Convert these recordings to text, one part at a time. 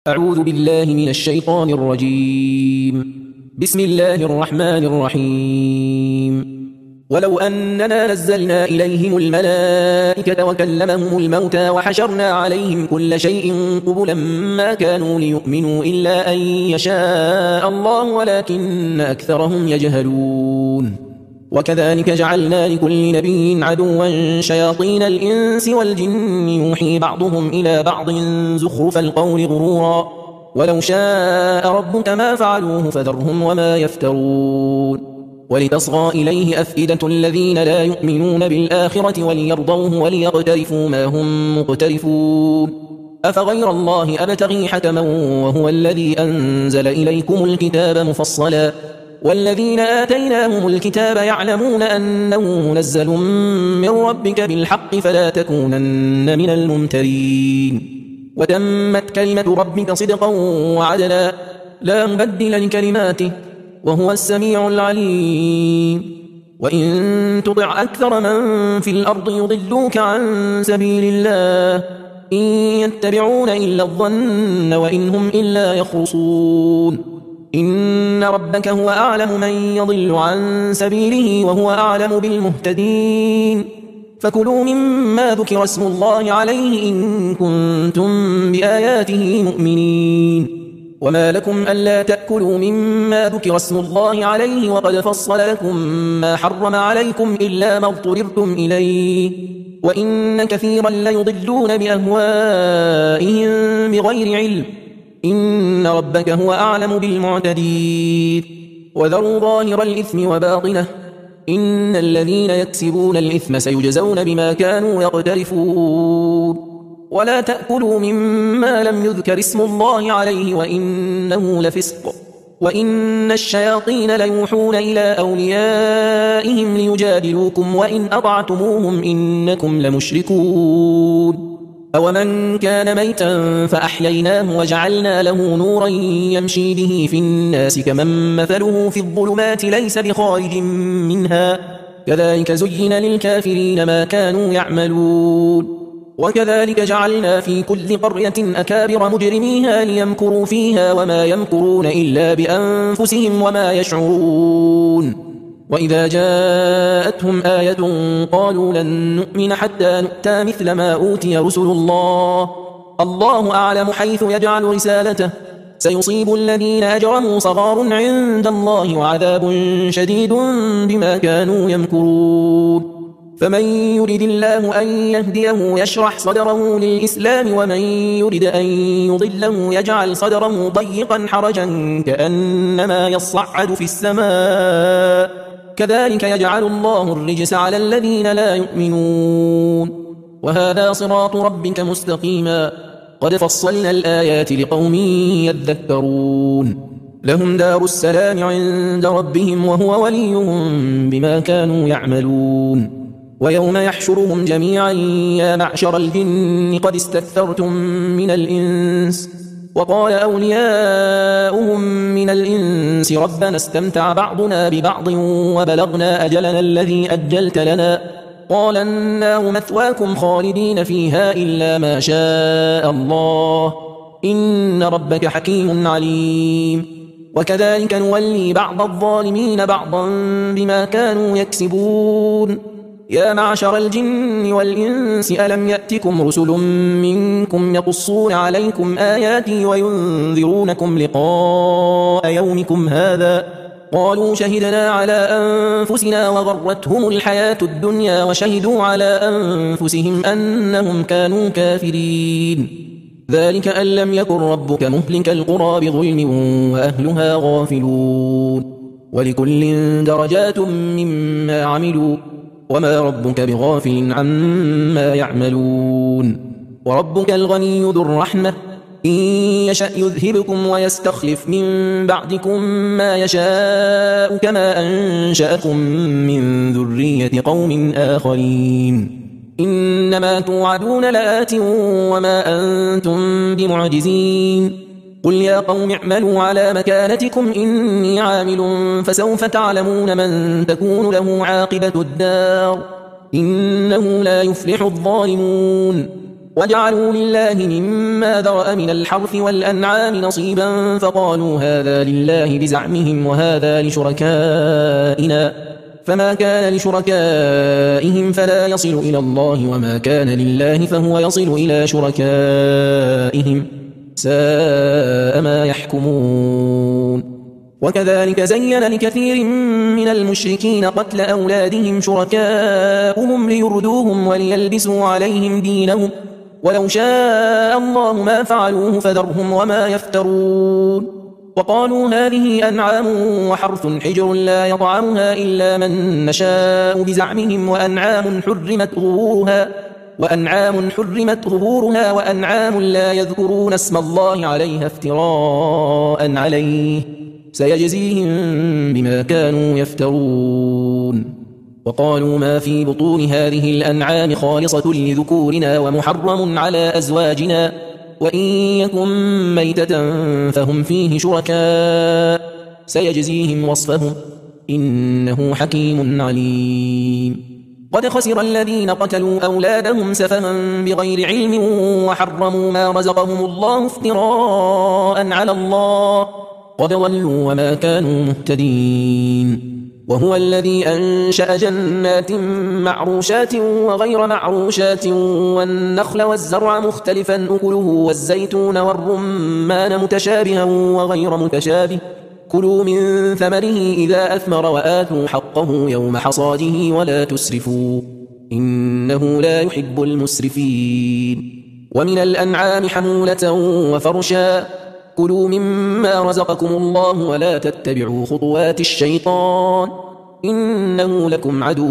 أعوذ بالله من الشيطان الرجيم. بسم الله الرحمن الرحيم. ولو أننا نزلنا إليهم الملائكة وكلمهم الموتى وحشرنا عليهم كل شيء قبلا ما كانوا ليؤمنوا إلا أن يشاء الله ولكن أكثرهم يجهلون. وكذلك جعلنا لكل نبي عدوا شياطين الإنس والجن يوحي بعضهم إلى بعض زخرف القول غرورا ولو شاء ربك ما فعلوه فذرهم وما يفترون. ولتصغى إليه أفئدة الذين لا يؤمنون بالآخرة وليرضوه وليقترفوا ما هم مقترفون. أفغير الله أبتغي حكما وهو الذي أنزل إليكم الكتاب مفصلا والذين آتيناهم الكتاب يعلمون أنه منزل من ربك بالحق فلا تكونن من الممترين. وتمت كلمة ربك صدقا وعدلا لا مبدل لكلماته وهو السميع العليم. وإن تطع أكثر من في الأرض يضلوك عن سبيل الله إن يتبعون إلا الظن وإن هم إلا يخرصون. إن ربك هو أعلم من يضل عن سبيله وهو أعلم بالمهتدين. فكلوا مما ذكر اسم الله عليه إن كنتم بآياته مؤمنين. وما لكم ألا تأكلوا مما ذكر اسم الله عليه وقد فصل لكم ما حرم عليكم إلا ما اضطررتم إليه وإن كثيرا ليضلون بأهوائهم بغير علم. إن ربك هو أعلم بالمعتدين. وذروا ظاهر الإثم وباطنه إن الذين يكسبون الإثم سيجزون بما كانوا يقترفون. ولا تأكلوا مما لم يذكر اسم الله عليه وإنه لفسق وإن الشياطين ليوحون إلى أوليائهم ليجادلوكم وإن أطعتموهم إنكم لمشركون. أومن كان ميتا فأحييناه وجعلنا له نورا يمشي به في الناس كمن مثله في الظلمات ليس بخارج منها كذلك زين للكافرين ما كانوا يعملون. وكذلك جعلنا في كل قرية أكابر مجرميها ليمكروا فيها وما يمكرون إلا بأنفسهم وما يشعرون. وإذا جاءتهم آية قالوا لن نؤمن حتى نؤتى مثل ما أوتي رسل الله الله أعلم حيث يجعل رسالته سيصيب الذين أجرموا صغار عند الله وعذاب شديد بما كانوا يمكرون. فمن يرد الله أن يهديه يشرح صدره للإسلام ومن يرد أن يضله يجعل صدره ضيقا حرجا كأنما يصعد في السماء كذلك يجعل الله الرجس على الذين لا يؤمنون. وهذا صراط ربك مستقيما قد فصلنا الآيات لقوم يذكرون. لهم دار السلام عند ربهم وهو وليهم بما كانوا يعملون. ويوم يحشرهم جميعا يا معشر الجن قد استكثرتم من الإنس وقال أولياؤهم من الإنس ربنا استمتع بعضنا ببعض وبلغنا أجلنا الذي أجلت لنا قال النار مثواكم خالدين فيها إلا ما شاء الله إن ربك حكيم عليم. وكذلك نولي بعض الظالمين بعضا بما كانوا يكسبون. يا معشر الجن والإنس ألم يأتكم رسل منكم يقصون عليكم آياتي وينذرونكم لقاء يومكم هذا قالوا شهدنا على أنفسنا وغرتهم الحياة الدنيا وشهدوا على أنفسهم أنهم كانوا كافرين. ذلك أن لم يكن ربك مهلك القرى بظلم وأهلها غافلون. ولكل درجات مما عملوا وما ربك بغافل عما يعملون. وربك الغني ذو الرحمة إن يشأ يذهبكم ويستخلف من بعدكم ما يشاء كما أنشأكم من ذرية قوم آخرين. إنما توعدون لآت وما أنتم بمعجزين. قل يا قوم اعملوا على مكانتكم إني عامل فسوف تعلمون من تكون له عاقبة الدار إنه لا يفلح الظالمون. وجعلوا لله مما ذرأ من الحرث والأنعام نصيبا فقالوا هذا لله بزعمهم وهذا لشركائنا، فما كان لشركائهم فلا يصل إلى الله وما كان لله فهو يصل إلى شركائهم، ساء ما يحكمون. وكذلك زين لكثير من المشركين قتل أولادهم شركاؤهم ليردوهم وليلبسوا عليهم دينهم، ولو شاء الله ما فعلوه فذرهم وما يفترون. وقالوا هذه أنعام وحرث حجر لا يطعمها إلا من نشاء بزعمهم وأنعام حرمت ظهورها وأنعام لا يذكرون اسم الله عليها افتراء عليه، سيجزيهم بما كانوا يفترون. وقالوا ما في بطون هذه الأنعام خالصة لذكورنا ومحرم على أزواجنا، وإن يكن ميتة فهم فيه شركاء، سيجزيهم وصفهم إنه حكيم عليم. قد خسر الذين قتلوا أولادهم سفها بغير علم وحرموا ما رزقهم الله افتراء على الله، قد ضلوا وما كانوا مهتدين. وهو الذي أنشأ جنات معروشات وغير معروشات والنخل والزرع مختلفا أكله والزيتون والرمان متشابها وغير متشابه، كلوا من ثمره إذا أثمر وآتوا حقه يوم حصاده ولا تسرفوا إنه لا يحب المسرفين. ومن الأنعام حمولة وفرشا، كلوا مما رزقكم الله ولا تتبعوا خطوات الشيطان إنه لكم عدو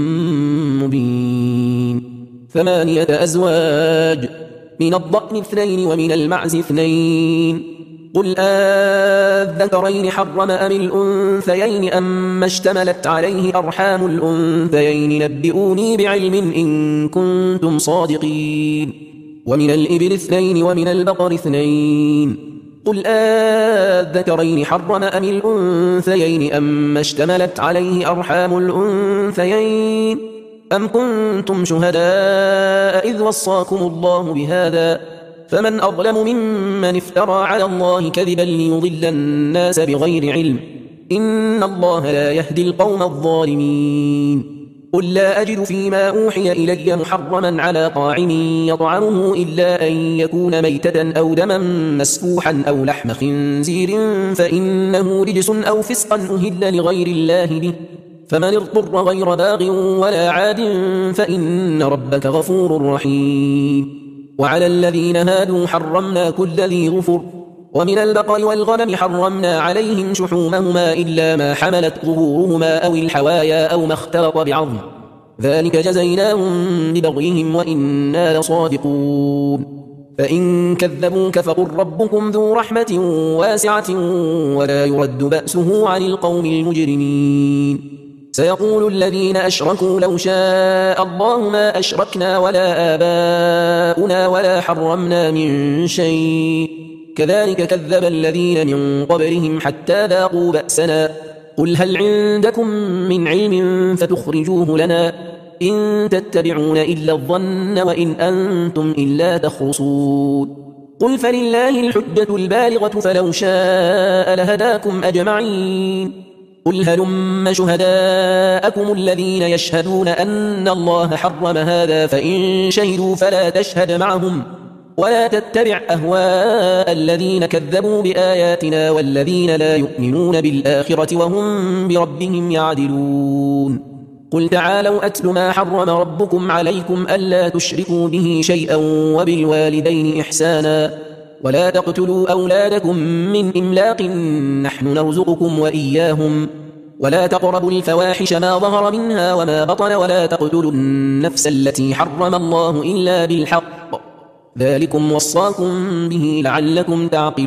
مبين. 8 أزواج، من الضأن 2 ومن المعز 2، قل الذكرين حرم أم الأنثيين أما اشتملت عليه أرحام الأنثيين، نبئوني بعلم إن كنتم صادقين. ومن الإبل 2 ومن البقر 2، قل الذكرين حرم أم الأنثيين أما اشتملت عليه أرحام الأنثيين، أم كنتم شهداء إذ وصاكم الله بهذا، فمن أظلم ممن افترى على الله كذبا ليضل الناس بغير علم، إن الله لا يهدي القوم الظالمين. قل لا أجد فيما أوحي إلي محرما على طاعم يطعمه إلا أن يكون ميتة أو دما مسفوحا أو لحم خنزير فإنه رجس أو فسقا أهل لغير الله به، فمن اضطر غير باغ ولا عاد فإن ربك غفور رحيم. وعلى الذين هادوا حرمنا كل ذي ظفر، ومن البقر والغنم حرمنا عليهم شحومهما إلا ما حملت ظهورهما أو الحوايا أو ما اختلط بعظم، ذلك جزيناهم ببغيهم وإنا لصادقون. فإن كذبوك فقل ربكم ذو رحمة واسعة ولا يرد بأسه عن القوم المجرمين. سيقول الذين أشركوا لو شاء الله ما أشركنا ولا آباؤنا ولا حرمنا من شيء، كذلك كذب الذين من قبلهم حتى ذاقوا بأسنا. قل هل عندكم من علم فتخرجوه لنا، إن تتبعون إلا الظن وإن أنتم إلا تخرصون. قل فلله الحجة البالغة فلو شاء لهداكم أجمعين. قل هلم شهداءكم الذين يشهدون أن الله حرم هذا، فإن شهدوا فلا تشهد معهم ولا تتبع أهواء الذين كذبوا بآياتنا والذين لا يؤمنون بالآخرة وهم بربهم يعدلون. قل تعالوا أتل ما حرم ربكم عليكم ألا تشركوا به شيئا وبالوالدين إحسانا ولا تقتلوا أولادكم من إملاق نحن نرزقكم وإياهم ولا تقربوا الفواحش ما ظهر منها وما بطن ولا تقتلوا النفس التي حرم الله إلا بالحق، ذلكم وصاكم به لعلكم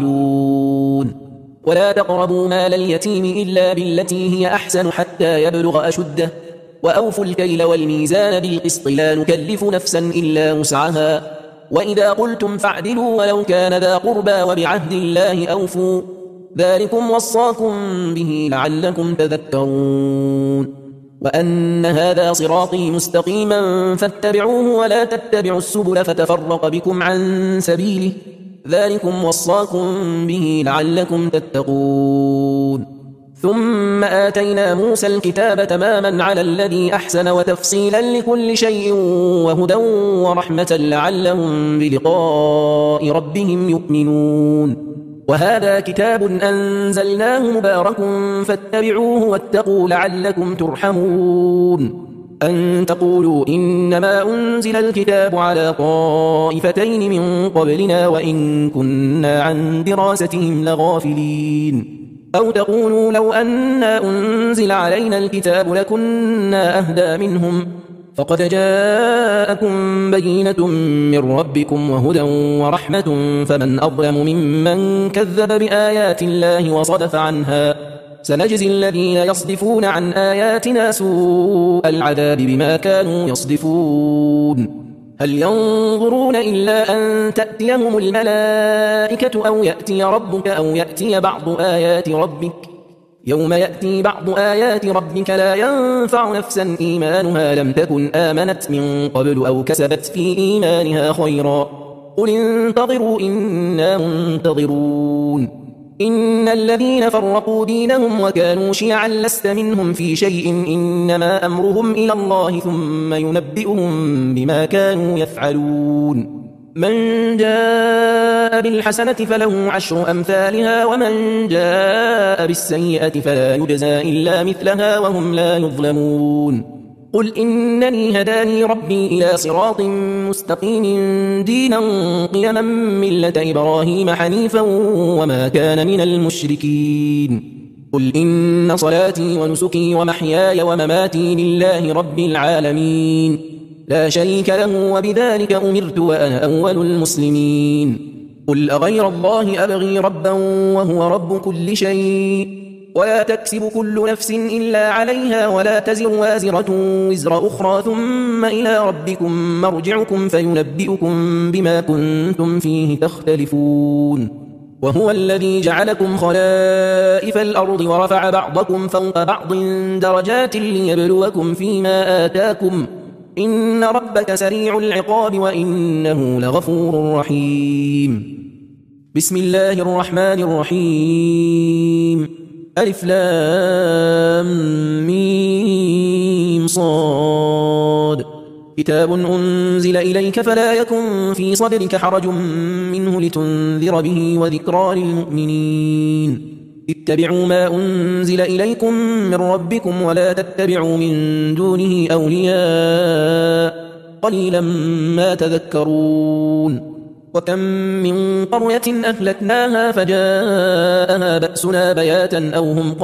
تعقلون. ولا تقربوا مال اليتيم إلا بالتي هي أحسن حتى يبلغ أشده، وأوفوا الكيل والميزان بالقسط لا نكلف نفسا إلا وسعها، وإذا قلتم فاعدلوا ولو كان ذا قربى وبعهد الله أوفوا، ذلكم وصاكم به لعلكم تذكرون. وأن هذا صراطي مستقيما فاتبعوه ولا تتبعوا السبل فتفرق بكم عن سبيله ذلكم وصاكم به لعلكم تتقون ثم آتينا موسى الكتاب تماما على الذي أحسن وتفصيلا لكل شيء وهدى ورحمة لعلهم بلقاء ربهم يؤمنون وهذا كتاب أنزلناه مبارك فاتبعوه واتقوا لعلكم ترحمون أن تقولوا إنما أنزل الكتاب على طائفتين من قبلنا وإن كنا عن دراستهم لغافلين أو تقولوا لو أنا أنزل علينا الكتاب لكنا أهدى منهم فقد جاءكم بينة من ربكم وهدى ورحمة فمن أظلم ممن كذب بآيات الله وصدف عنها سنجزي الذين يصدفون عن آياتنا سوء العذاب بما كانوا يصدفون هل ينظرون إلا أن تأتيهم الملائكة أو يأتي ربك أو يأتي بعض آيات ربك يوم يأتي بعض آيات ربك لا ينفع نفسا إيمانها لم تكن آمنت من قبل أو كسبت في إيمانها خيرا قل انتظروا إنا منتظرون إن الذين فرقوا دينهم وكانوا شيعا لست منهم في شيء إنما أمرهم إلى الله ثم ينبئهم بما كانوا يفعلون من جاء بالحسنة فله عشر أمثالها ومن جاء بالسيئة فلا يجزى إلا مثلها وهم لا يظلمون قل إنني هداني ربي إلى صراط مستقيم دينا قيما ملة إبراهيم حنيفا وما كان من المشركين قل إن صلاتي ونسكي ومحياي ومماتي لله رب العالمين لا شريك له وبذلك أمرت وأنا أول المسلمين قل أغير الله أبغي ربا وهو رب كل شيء ولا تكسب كل نفس إلا عليها ولا تزر وازرة وزر أخرى ثم إلى ربكم مرجعكم فينبئكم بما كنتم فيه تختلفون وهو الذي جعلكم خلائف الأرض ورفع بعضكم فوق بعض درجات ليبلوكم فيما آتاكم إن ربك سريع العقاب وإنه لغفور رحيم بسم الله الرحمن الرحيم ألف لام ميم صاد كتاب أنزل إليك فلا يكن في صدرك حرج منه لتنذر به وذكرى للمؤمنين اتبعوا ما أنزل إليكم من ربكم ولا تتبعوا من دونه أولياء قليلا ما تذكرون وكم من قرية أهلكناها فجاءها بأسنا بياتا أو هم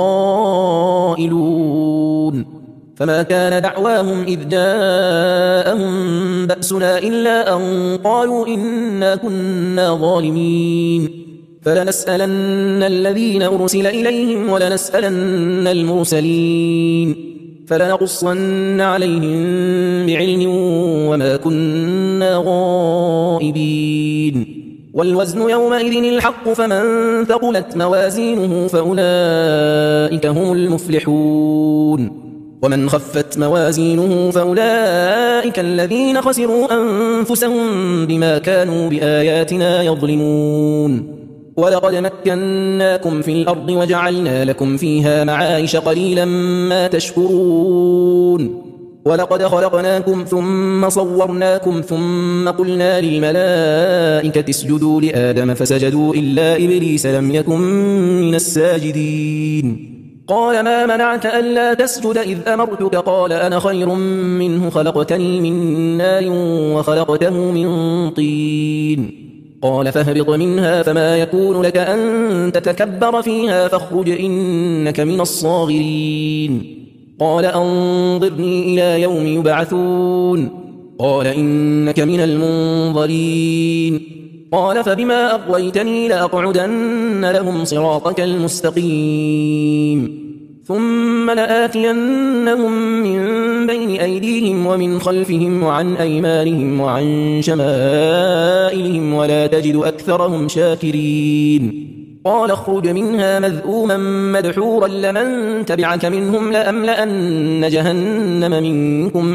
قائلون فما كان دعواهم إذ جاءهم بأسنا إلا أن قالوا إنا كنا ظالمين فلنسألن الذين أرسل إليهم ولنسألن المرسلين فلنقصن عليهم بعلم وما كنا غائبين والوزن يومئذ الحق فمن ثقلت موازينه فأولئك هم المفلحون ومن خفت موازينه فأولئك الذين خسروا أنفسهم بما كانوا بآياتنا يظلمون ولقد مكناكم في الأرض وجعلنا لكم فيها معايش قليلا ما تشكرون ولقد خلقناكم ثم صورناكم ثم قلنا للملائكة اسجدوا لآدم فسجدوا إلا إبليس لم يكن من الساجدين قال ما منعك ألا تسجد إذ أمرتك قال أنا خير منه خلقتني من نار وخلقته من طين قال فاهبط منها فما يكون لك أن تتكبر فيها فاخرج إنك من الصاغرين قال أنظرني إلى يوم يبعثون قال إنك من المنظرين قال فبما أغويتني لأقعدن لهم صراطك المستقيم ثم لآتينهم من بين أيديهم ومن خلفهم وعن أيمانهم وعن شمائلهم ولا تجد أكثرهم شاكرين قال اخرج منها مذءوما مدحورا لمن تبعك منهم لأملأن جهنم منكم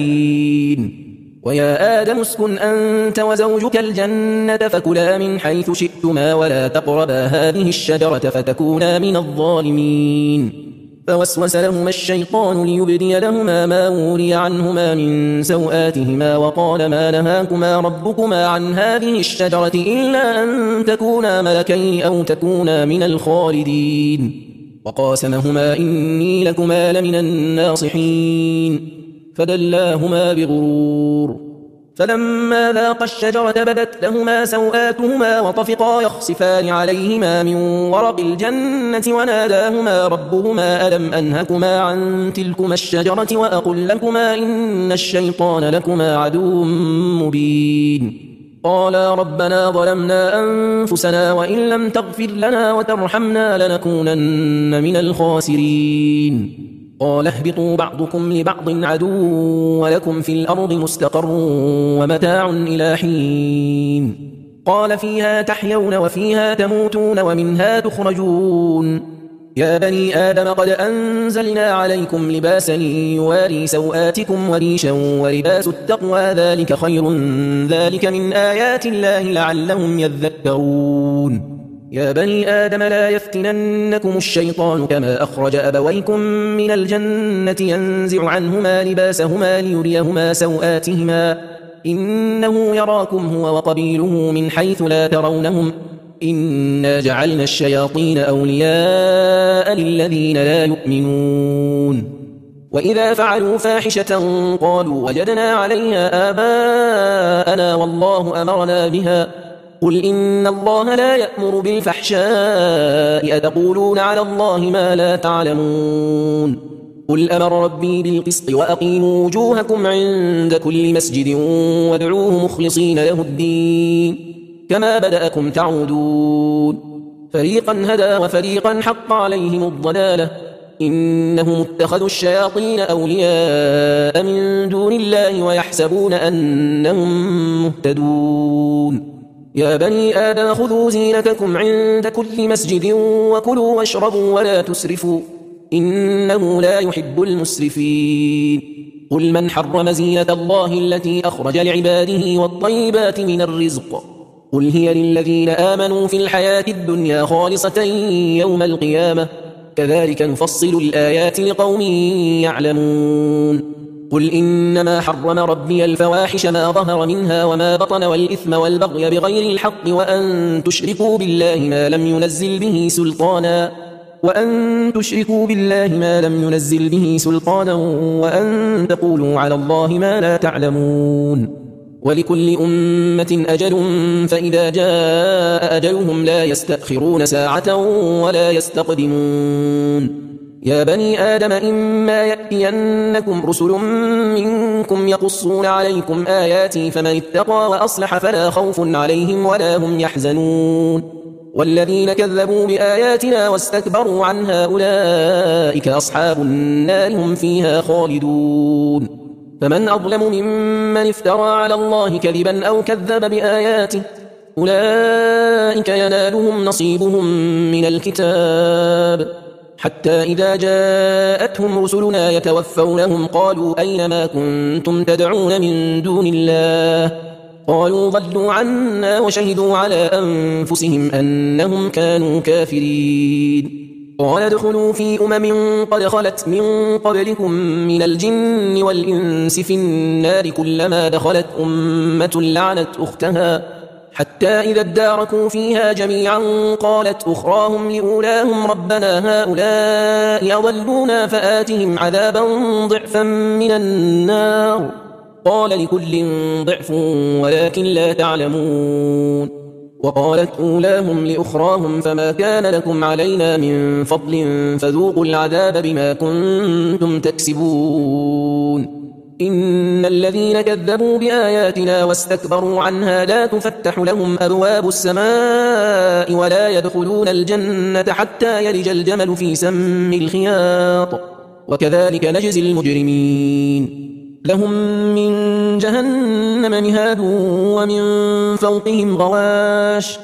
أجمعين ويا آدم اسكن أنت وزوجك الجنة فكلا من حيث شئتما ولا تقربا هذه الشجرة فتكونا من الظالمين فوسوس لهما الشيطان ليبدي لهما ما وري عنهما من سوآتهما وقال ما نهاكما ربكما عن هذه الشجرة إلا أن تكونا ملكين أو تكونا من الخالدين وقاسمهما إني لكما لمن الناصحين فدلاهما بغرور فلما ذاقا الشجرة بدت لهما سوآتهما وطفقا يخصفان عليهما من ورق الجنة وناداهما ربهما ألم أنهكما عن تلكما الشجرة وأقل لكما إن الشيطان لكما عدو مبين قالا ربنا ظلمنا أنفسنا وإن لم تغفر لنا وترحمنا لنكونن من الخاسرين قال اهبطوا بعضكم لبعض عدو ولكم في الأرض مستقر ومتاع إلى حين قال فيها تحيون وفيها تموتون ومنها تخرجون يا بني آدم قد أنزلنا عليكم لباسا يواري سوآتكم وريشا ولباس التقوى ذلك خير ذلك من آيات الله لعلهم يذكرون يا بني آدم لا يفتننكم الشيطان كما أخرج أبويكم من الجنة ينزع عنهما لباسهما ليريهما سوآتهما إنه يراكم هو وقبيله من حيث لا ترونهم إنا جعلنا الشياطين أولياء للذين لا يؤمنون وإذا فعلوا فاحشة قالوا وجدنا عليها آباءنا والله أمرنا بها قل إن الله لا يأمر بالفحشاء أتقولون على الله ما لا تعلمون قل أمر ربي بالقسط وأقيموا وجوهكم عند كل مسجد وادعوه مخلصين له الدين كما بدأكم تعودون فريقا هدى وفريقا حق عليهم الضلالة إنهم اتخذوا الشياطين أولياء من دون الله ويحسبون أنهم مهتدون يا بني آدم خذوا زينتكم عند كل مسجد وكلوا واشربوا ولا تسرفوا إنه لا يحب المسرفين قل من حرم زينة الله التي أخرج لعباده والطيبات من الرزق قل هي للذين آمنوا في الحياة الدنيا خالصة يوم القيامة كذلك نفصل الآيات لقوم يعلمون قل إنما حرم ربي الفواحش ما ظهر منها وما بطن والإثم والبغي بغير الحق وأن تشركوا بالله ما لم ينزل به سلطانا وأن تقولوا على الله ما لا تعلمون ولكل أمة أجل فإذا جاء أجلهم لا يستأخرون ساعة ولا يستقدمون يا بني آدم إما يأتينكم رسل منكم يقصون عليكم آياتي فمن اتقى وأصلح فلا خوف عليهم ولا هم يحزنون والذين كذبوا بآياتنا واستكبروا عنها أولئك أصحاب النار هم فيها خالدون فمن أظلم ممن افترى على الله كذبا أو كذب بآياته أولئك ينالهم نصيبهم من الكتاب حتى إذا جاءتهم رسلنا يتوفونهم قالوا أين ما كنتم تدعون من دون الله قالوا ضلوا عنا وشهدوا على أنفسهم أنهم كانوا كافرين قال ادخلوا في قد خلت من قبلكم من الجن والإنس في النار كلما دخلت أمة لعنت أختها حتى إذا اداركوا فيها جميعا قالت أخراهم لأولاهم ربنا هؤلاء أضلونا فآتهم عذابا ضعفا من النار قال لكل ضعف ولكن لا تعلمون وقالت أولاهم لأخراهم فما كان لكم علينا من فضل فذوقوا العذاب بما كنتم تكسبون إن الذين كذبوا بآياتنا واستكبروا عنها لا تفتح لهم أبواب السماء ولا يدخلون الجنة حتى يلج الجمل في سم الخياط وكذلك نجزي المجرمين لهم من جهنم مهاد ومن فوقهم غواش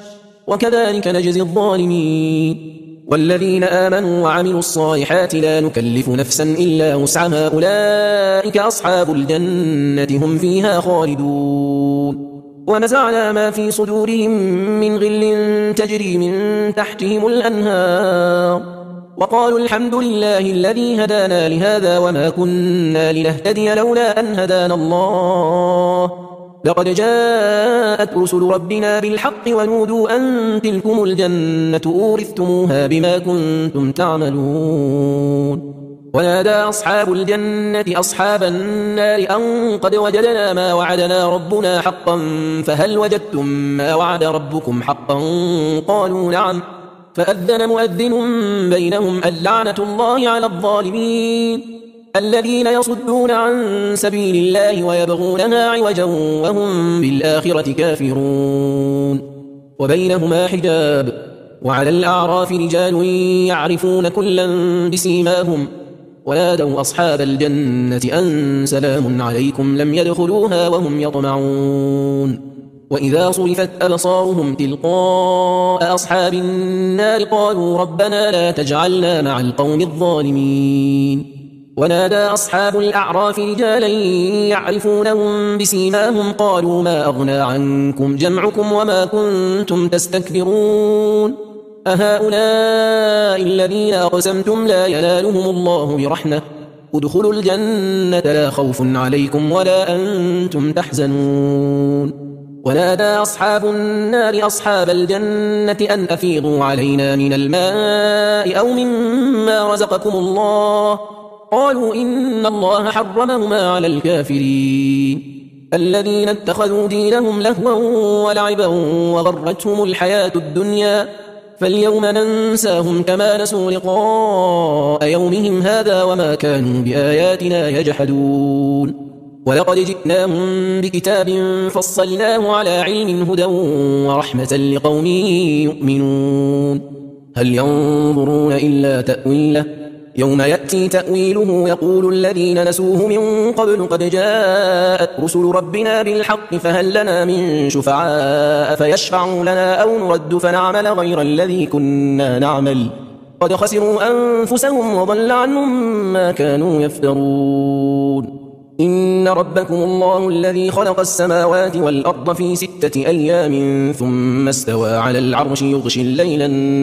وكذلك نجزي الظالمين. والذين آمنوا وعملوا الصالحات لا نكلف نفسا إلا وسعها أولئك أصحاب الجنة هم فيها خالدون. ونزعنا ما في صدورهم من غل تجري من تحتهم الأنهار وقالوا الحمد لله الذي هدانا لهذا وما كنا لنهتدي لولا أن هدانا الله لقد جاءت رسل ربنا بالحق ونودوا أن تلكم الجنة أورثتموها بما كنتم تعملون. ونادى أصحاب الجنة أصحاب النار أن قد وجدنا ما وعدنا ربنا حقا فهل وجدتم ما وعد ربكم حقا قالوا نعم فأذن مؤذن بينهم اللعنة الله على الظالمين الذين يصدون عن سبيل الله ويبغونها عوجا وهم بالآخرة كافرون. وبينهما حجاب وعلى الأعراف رجال يعرفون كلا بسيماهم ونادوا أصحاب الجنة أن سلام عليكم لم يدخلوها وهم يطمعون. وإذا صرفت أبصارهم تلقاء أصحاب النار قالوا ربنا لا تجعلنا مع القوم الظالمين. ونادى أصحاب الأعراف رجالا يعرفونهم بسيماهم قالوا ما أغنى عنكم جمعكم وما كنتم تستكبرون أهؤلاء الذين أقسمتم لا ينالهم الله برحمة ادخلوا الجنة لا خوف عليكم ولا أنتم تحزنون. ونادى أصحاب النار أصحاب الجنة أن أفيضوا علينا من الماء أو مما رزقكم الله قالوا إن الله حرمهما على الكافرين الذين اتخذوا دينهم لهوا ولعبا وغرتهم الحياة الدنيا فاليوم ننساهم كما نسوا لقاء يومهم هذا وما كانوا بآياتنا يجحدون. ولقد جئناهم بكتاب فصلناه على علم هدى ورحمة لقوم يؤمنون. هل ينظرون إلا تأويله يوم يأتي تأويله يقول الذين نسوه من قبل قد جاءت رسل ربنا بالحق فهل لنا من شفعاء فيشفعوا لنا أو نرد فنعمل غير الذي كنا نعمل قد خسروا أنفسهم وضل عنهم ما كانوا يفترون. إن ربكم الله الذي خلق السماوات والأرض في 6 أيام ثم استوى على العرش يغشي الليل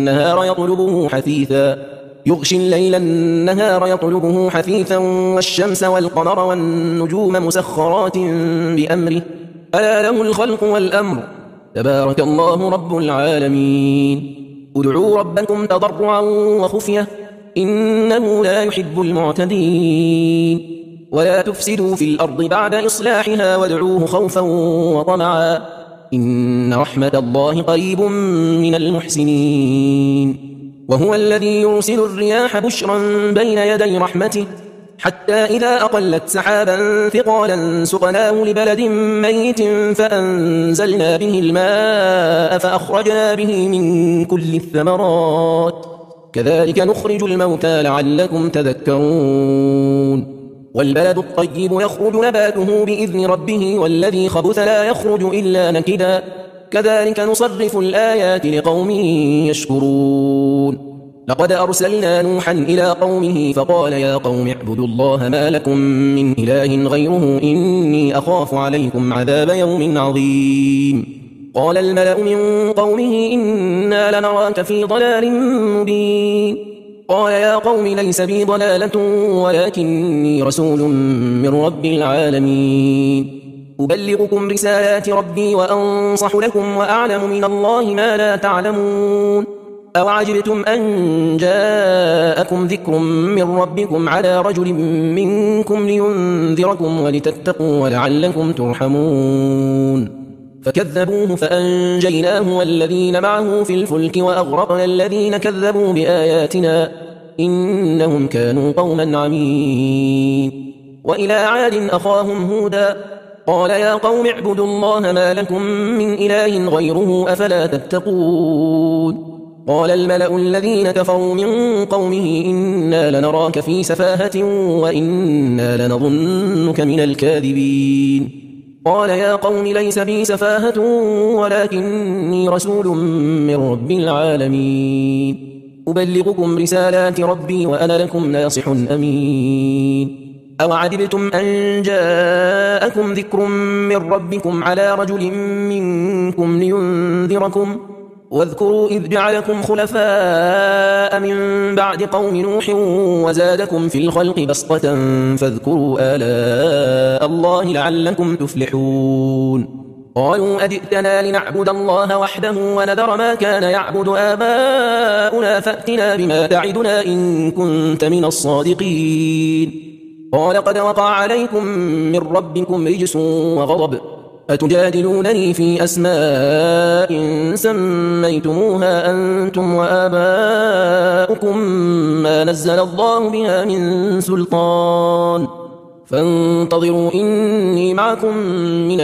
النهار يطلبه حثيثا والشمس والقمر والنجوم مسخرات بأمره ألا له الخلق والأمر تبارك الله رب العالمين. ادعوا ربكم تضرعا وخفية إنه لا يحب المعتدين. ولا تفسدوا في الأرض بعد إصلاحها وادعوه خوفا وطمعا إن رحمة الله قريب من المحسنين. وهو الذي يرسل الرياح بشرا بين يدي رحمته حتى إذا أقلت سحابا ثقالا سقناه لبلد ميت فأنزلنا به الماء فأخرجنا به من كل الثمرات كذلك نخرج الموتى لعلكم تذكرون. والبلد الطيب يخرج نباته بإذن ربه والذي خبث لا يخرج إلا نكدا كذلك نصرف الآيات لقوم يشكرون. لقد أرسلنا نوحا إلى قومه فقال يا قوم اعبدوا الله ما لكم من إله غيره إني أخاف عليكم عذاب يوم عظيم. قال الملأ من قومه إنا لنراك في ضلال مبين. قال يا قوم ليس بي ضلالة ولكني رسول من رب العالمين أبلغكم رسالات ربي وأنصح لكم وأعلم من الله ما لا تعلمون. أوعجبتم أن جاءكم ذكر من ربكم على رجل منكم لينذركم ولتتقوا ولعلكم ترحمون. فكذبوه فأنجيناه والذين معه في الفلك وأغرقنا الذين كذبوا بآياتنا إنهم كانوا قوما عمين. وإلى عاد أخاهم هودا قال يا قوم اعبدوا الله ما لكم من إله غيره أفلا تتقون. قال الملأ الذين كفروا من قومه إنا لنراك في سفاهة وإنا لنظنك من الكاذبين. قال يا قوم ليس بي سفاهة ولكني رسول من رب العالمين أبلغكم رسالات ربي وأنا لكم ناصح أمين أوعجبتم أن جاءكم ذكر من ربكم على رجل منكم لينذركم واذكروا إذ جعلكم خلفاء من بعد قوم نوح وزادكم في الخلق بسطة فاذكروا آلاء الله لعلكم تفلحون قالوا أجئتنا لنعبد الله وحده ونذر ما كان يعبد آباؤنا فأتنا بما تعدنا إن كنت من الصادقين قال قد وقع عليكم من ربكم رجس وغضب أتجادلونني في أسماء سميتموها أنتم وآباؤكم ما نزل الله بها من سلطان فانتظروا إني معكم من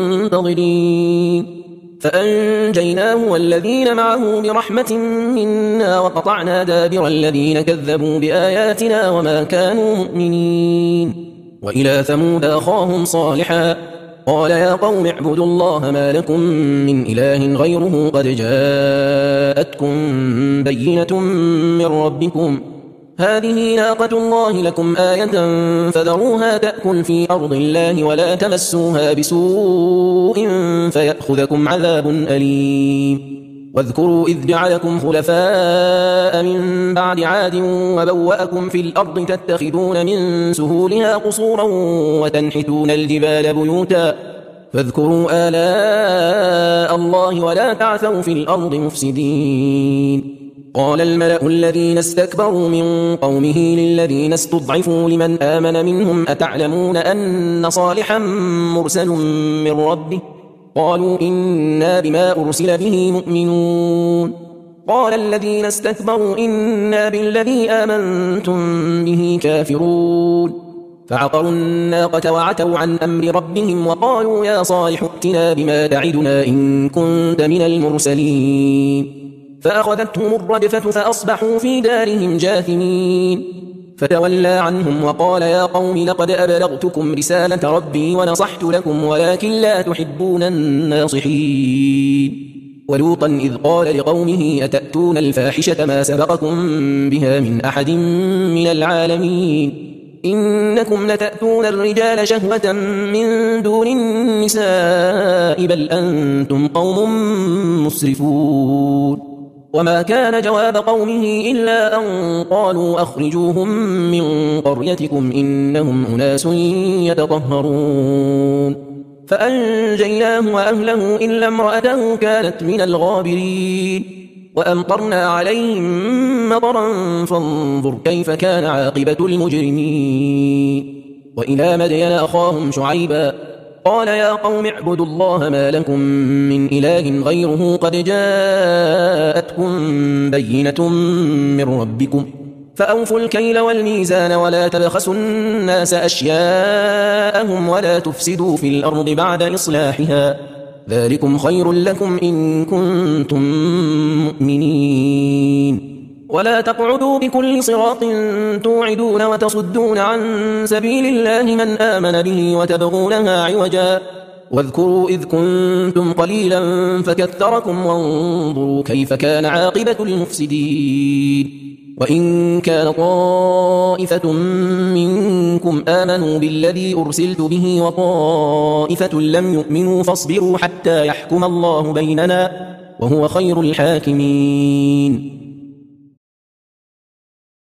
المنتظرين فأنجيناه والذين معه برحمة منا وقطعنا دابر الذين كذبوا بآياتنا وما كانوا مؤمنين وإلى ثمود أخاهم صالحا قال يا قوم اعبدوا الله ما لكم من إله غيره قد جاءتكم بينة من ربكم هذه ناقة الله لكم آية فذروها تأكل في أرض الله ولا تمسوها بسوء فيأخذكم عذاب أليم واذكروا إذ جعلكم خلفاء من بعد عاد وبوأكم في الأرض تتخذون من سهولها قصورا وتنحتون الجبال بيوتا فاذكروا آلاء الله ولا تعثوا في الأرض مفسدين قال الملأ الذين استكبروا من قومه للذين استضعفوا لمن آمن منهم أتعلمون أن صالحا مرسل من ربه قالوا إنا بما أرسل به مؤمنون قال الذين استكبروا إنا بالذي آمنتم به كافرون فعقروا الناقة وعتوا عن أمر ربهم وقالوا يا صالح ائتنا بما تعدنا إن كنت من المرسلين فأخذتهم الرجفة فأصبحوا في دارهم جاثمين فتولى عنهم وقال يا قوم لقد أبلغتكم رسالة ربي ونصحت لكم ولكن لا تحبون الناصحين ولوطا إذ قال لقومه أتأتون الفاحشة ما سبقكم بها من أحد من العالمين إنكم لتأتون الرجال شهوة من دون النساء بل أنتم قوم مسرفون وما كان جواب قومه إلا أن قالوا أخرجوهم من قريتكم إنهم أناس يتطهرون فأنجيناه وأهله إلا امرأته كانت من الغابرين وأمطرنا عليهم مطرا فانظر كيف كان عاقبة المجرمين وإلى مدين أخاهم شعيبا قال يا قوم اعبدوا الله ما لكم من إله غيره قد جاءتكم بينة من ربكم فأوفوا الكيل والميزان ولا تبخسوا الناس أشياءهم ولا تفسدوا في الأرض بعد إصلاحها ذلكم خير لكم إن كنتم مؤمنين ولا تقعدوا بكل صراط توعدون وتصدون عن سبيل الله من آمن به وتبغونها عوجا واذكروا إذ كنتم قليلا فكثركم وانظروا كيف كان عاقبة المفسدين وإن كان طائفة منكم آمنوا بالذي أرسلت به وطائفة لم يؤمنوا فاصبروا حتى يحكم الله بيننا وهو خير الحاكمين